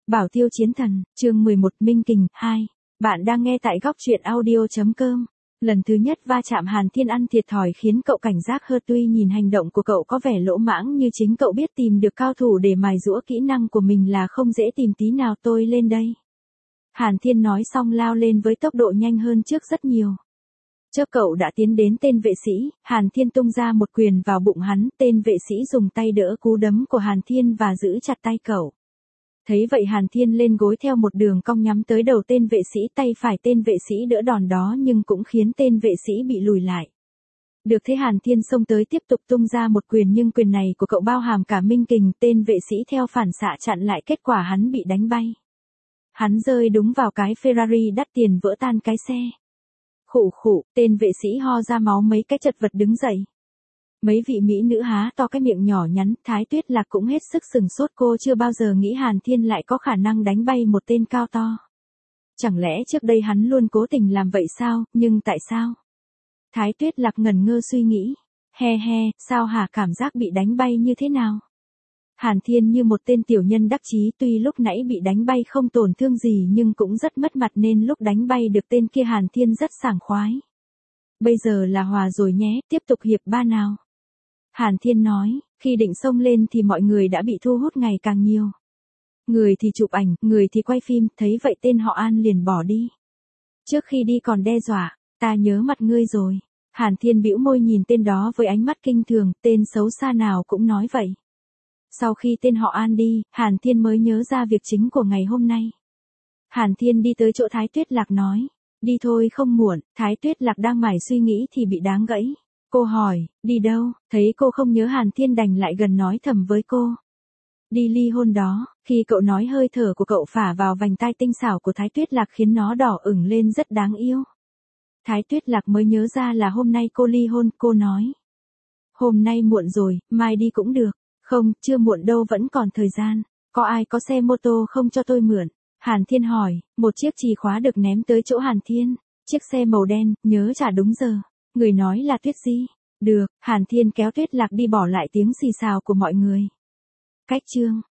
Bảo Tiêu Chiến Thần, chương 11 Minh Kình 2. Bạn đang nghe tại góc truyện audio.com. Lần thứ nhất va chạm Hàn Thiên ăn thiệt thòi khiến cậu cảnh giác hơn, tuy nhìn hành động của cậu có vẻ lỗ mãng như chính cậu biết tìm được cao thủ để mài giũa kỹ năng của mình là không dễ tìm tí nào. Tôi lên đây. Hàn Thiên nói xong lao lên với tốc độ nhanh hơn trước rất nhiều. Chớp cậu đã tiến đến tên vệ sĩ, Hàn Thiên tung ra một quyền vào bụng hắn, tên vệ sĩ dùng tay đỡ cú đấm của Hàn Thiên và giữ chặt tay cậu. Thấy vậy Hàn Thiên lên gối theo một đường cong nhắm tới đầu tên vệ sĩ, tay phải tên vệ sĩ đỡ đòn đó nhưng cũng khiến tên vệ sĩ bị lùi lại. Được thế Hàn Thiên xông tới tiếp tục tung ra một quyền nhưng quyền này của cậu bao hàm cả minh kình, tên vệ sĩ theo phản xạ chặn lại, kết quả hắn bị đánh bay. Hắn rơi đúng vào cái Ferrari đắt tiền vỡ tan cái xe. Khụ khụ, tên vệ sĩ ho ra máu mấy cái chật vật đứng dậy. Mấy vị mỹ nữ há to cái miệng nhỏ nhắn, Thái Tuyết Lạc cũng hết sức sừng sốt, cô chưa bao giờ nghĩ Hàn Thiên lại có khả năng đánh bay một tên cao to. Chẳng lẽ trước đây hắn luôn cố tình làm vậy sao, nhưng tại sao? Thái Tuyết Lạc ngẩn ngơ suy nghĩ. He he, sao hả, cảm giác bị đánh bay như thế nào? Hàn Thiên như một tên tiểu nhân đắc chí, tuy lúc nãy bị đánh bay không tổn thương gì nhưng cũng rất mất mặt nên lúc đánh bay được tên kia Hàn Thiên rất sảng khoái. Bây giờ là hòa rồi nhé, tiếp tục hiệp 3 nào. Hàn Thiên nói, khi định xông lên thì mọi người đã bị thu hút ngày càng nhiều. Người thì chụp ảnh, người thì quay phim, thấy vậy tên họ An liền bỏ đi. Trước khi đi còn đe dọa, ta nhớ mặt ngươi rồi. Hàn Thiên bĩu môi nhìn tên đó với ánh mắt kinh thường, tên xấu xa nào cũng nói vậy. Sau khi tên họ An đi, Hàn Thiên mới nhớ ra việc chính của ngày hôm nay. Hàn Thiên đi tới chỗ Thái Tuyết Lạc nói, đi thôi không muộn. Thái Tuyết Lạc đang mải suy nghĩ thì bị đáng gãy. Cô hỏi, đi đâu? Thấy cô không nhớ Hàn Thiên đành lại gần nói thầm với cô. Đi ly hôn đó. Khi cậu nói hơi thở của cậu phả vào vành tai tinh xảo của Thái Tuyết Lạc khiến nó đỏ ửng lên rất đáng yêu. Thái Tuyết Lạc mới nhớ ra là hôm nay cô ly hôn, cô nói. Hôm nay muộn rồi, mai đi cũng được. Không, chưa muộn đâu, vẫn còn thời gian. Có ai có xe mô tô không cho tôi mượn? Hàn Thiên hỏi, một chiếc chìa khóa được ném tới chỗ Hàn Thiên. Chiếc xe màu đen, nhớ trả đúng giờ. Người nói là Tuyết Di. Được, Hàn Thiên kéo Tuyết Lạc đi bỏ lại tiếng xì xào của mọi người. Cách chương